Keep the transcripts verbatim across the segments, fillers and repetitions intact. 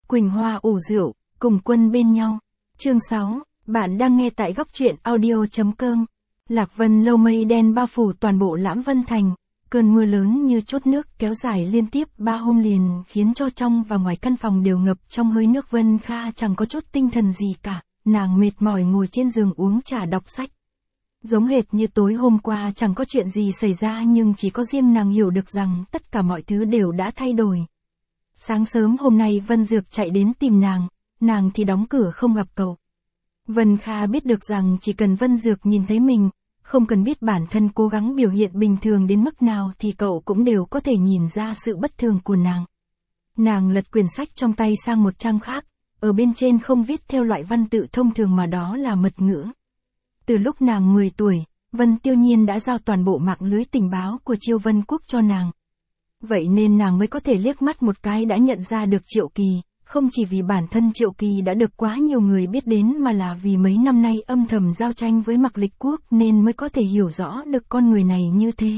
Quỳnh Hoa ủ rượu, cùng quân bên nhau. Chương sáu, bạn đang nghe tại góc truyện audio.com. Lạc vân lâu mây đen bao phủ toàn bộ Lãm Vân Thành. Cơn mưa lớn như trút nước kéo dài liên tiếp ba hôm liền khiến cho trong và ngoài căn phòng đều ngập trong hơi nước. Vân Kha chẳng có chút tinh thần gì cả, nàng mệt mỏi ngồi trên giường uống trà đọc sách. Giống hệt như tối hôm qua chẳng có chuyện gì xảy ra, nhưng chỉ có riêng nàng hiểu được rằng tất cả mọi thứ đều đã thay đổi. Sáng sớm hôm nay Vân Dược chạy đến tìm nàng, nàng thì đóng cửa không gặp cậu. Vân Kha biết được rằng chỉ cần Vân Dược nhìn thấy mình, không cần biết bản thân cố gắng biểu hiện bình thường đến mức nào thì cậu cũng đều có thể nhìn ra sự bất thường của nàng. Nàng lật quyển sách trong tay sang một trang khác, ở bên trên không viết theo loại văn tự thông thường mà đó là mật ngữ. Từ lúc nàng mười tuổi, Vân Tiêu Nhiên đã giao toàn bộ mạng lưới tình báo của Chiêu Vân Quốc cho nàng. Vậy nên nàng mới có thể liếc mắt một cái đã nhận ra được Triệu Kỳ, không chỉ vì bản thân Triệu Kỳ đã được quá nhiều người biết đến mà là vì mấy năm nay âm thầm giao tranh với Mạc Lịch Quốc nên mới có thể hiểu rõ được con người này như thế.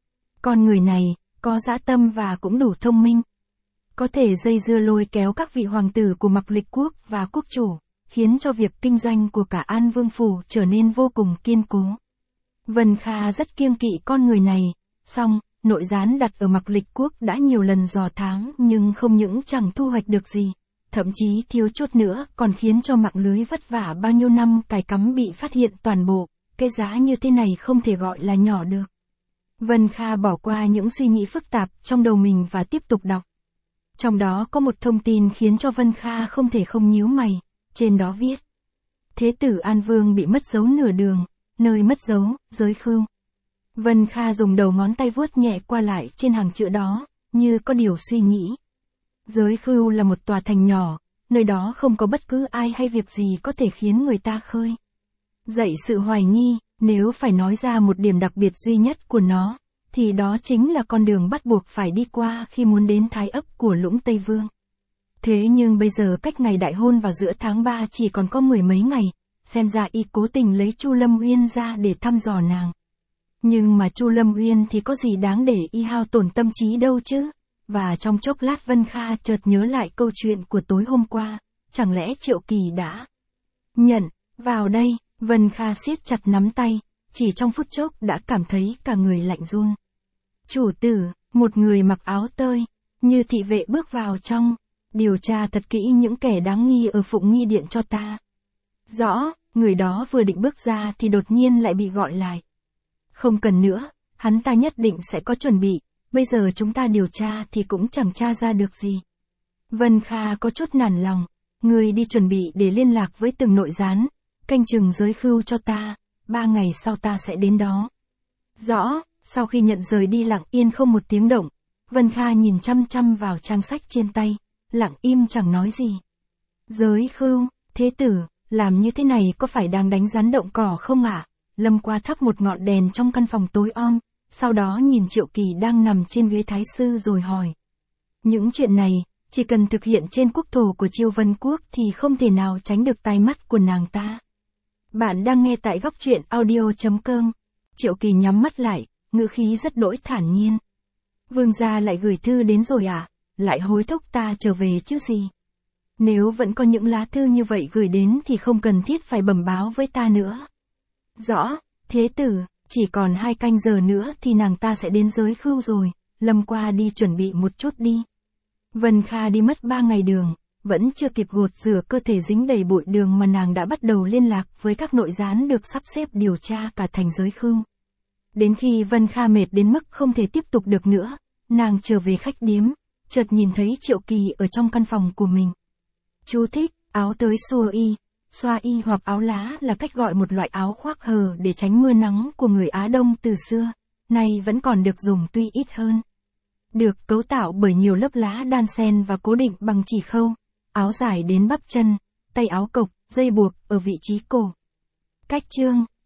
Con người này, có dã tâm và cũng đủ thông minh. Có thể dây dưa lôi kéo các vị hoàng tử của Mạc Lịch Quốc và quốc chủ, khiến cho việc kinh doanh của cả An Vương Phủ trở nên vô cùng kiên cố. Vân Kha rất kiêng kỵ con người này, song, nội gián đặt ở Mạc Lịch Quốc đã nhiều lần dò thám nhưng không những chẳng thu hoạch được gì, thậm chí thiếu chút nữa còn khiến cho mạng lưới vất vả bao nhiêu năm cài cắm bị phát hiện toàn bộ. Cái giá như thế này không thể gọi là nhỏ được. Vân Kha bỏ qua những suy nghĩ phức tạp trong đầu mình và tiếp tục đọc. Trong đó có một thông tin khiến cho Vân Kha không thể không nhíu mày, trên đó viết: Thế tử An Vương bị mất dấu nửa đường, nơi mất dấu, giới khưu. Vân Kha dùng đầu ngón tay vuốt nhẹ qua lại trên hàng chữ đó, như có điều suy nghĩ. Giới khưu là một tòa thành nhỏ, nơi đó không có bất cứ ai hay việc gì có thể khiến người ta khơi dậy sự hoài nghi. Nếu phải nói ra một điểm đặc biệt duy nhất của nó, thì đó chính là con đường bắt buộc phải đi qua khi muốn đến Thái Ấp của Lũng Tây Vương. Thế nhưng bây giờ cách ngày đại hôn vào giữa tháng ba chỉ còn có mười mấy ngày, xem ra y cố tình lấy Chu Lâm Uyên ra để thăm dò nàng. Nhưng mà Chu Lâm Uyên thì có gì đáng để y hao tổn tâm trí đâu chứ. Và trong chốc lát Vân Kha chợt nhớ lại câu chuyện của tối hôm qua, chẳng lẽ Triệu Kỳ đã nhận vào đây. Vân Kha siết chặt nắm tay, chỉ trong phút chốc đã cảm thấy cả người lạnh run. Chủ tử, một người mặc áo tơi, như thị vệ bước vào trong, điều tra thật kỹ những kẻ đáng nghi ở Phụng Nghi Điện cho ta. Rõ, người đó vừa định bước ra thì đột nhiên lại bị gọi lại. Không cần nữa, hắn ta nhất định sẽ có chuẩn bị, bây giờ chúng ta điều tra thì cũng chẳng tra ra được gì. Vân Kha có chút nản lòng, người đi chuẩn bị để liên lạc với từng nội gián, canh chừng giới khưu cho ta, ba ngày sau ta sẽ đến đó. Rõ, sau khi nhận rời đi lặng yên không một tiếng động, Vân Kha nhìn chăm chăm vào trang sách trên tay, lặng im chẳng nói gì. Giới khưu, thế tử, làm như thế này có phải đang đánh rắn động cỏ không ạ? À? Lâm qua thắp một ngọn đèn trong căn phòng tối om, sau đó nhìn Triệu Kỳ đang nằm trên ghế thái sư rồi hỏi. Những chuyện này, chỉ cần thực hiện trên quốc thổ của Chiêu Vân Quốc thì không thể nào tránh được tai mắt của nàng ta. Bạn đang nghe tại góc truyện audio.com. Triệu Kỳ nhắm mắt lại, ngữ khí rất đỗi thản nhiên. Vương gia lại gửi thư đến rồi à? Lại hối thúc ta trở về chứ gì? Nếu vẫn có những lá thư như vậy gửi đến thì không cần thiết phải bẩm báo với ta nữa. Rõ, thế tử, chỉ còn hai canh giờ nữa thì nàng ta sẽ đến giới khưu rồi, Lâm qua đi chuẩn bị một chút đi. Vân Kha đi mất ba ngày đường, vẫn chưa kịp gột rửa cơ thể dính đầy bụi đường mà nàng đã bắt đầu liên lạc với các nội gián được sắp xếp điều tra cả thành giới khưu. Đến khi Vân Kha mệt đến mức không thể tiếp tục được nữa, nàng trở về khách điếm, chợt nhìn thấy Triệu Kỳ ở trong căn phòng của mình. Chú thích, áo tới xua y, xoa y hoặc áo lá là cách gọi một loại áo khoác hờ để tránh mưa nắng của người Á Đông từ xưa, nay vẫn còn được dùng tuy ít hơn. Được cấu tạo bởi nhiều lớp lá đan xen và cố định bằng chỉ khâu, áo dài đến bắp chân, tay áo cộc, dây buộc ở vị trí cổ. Cách chương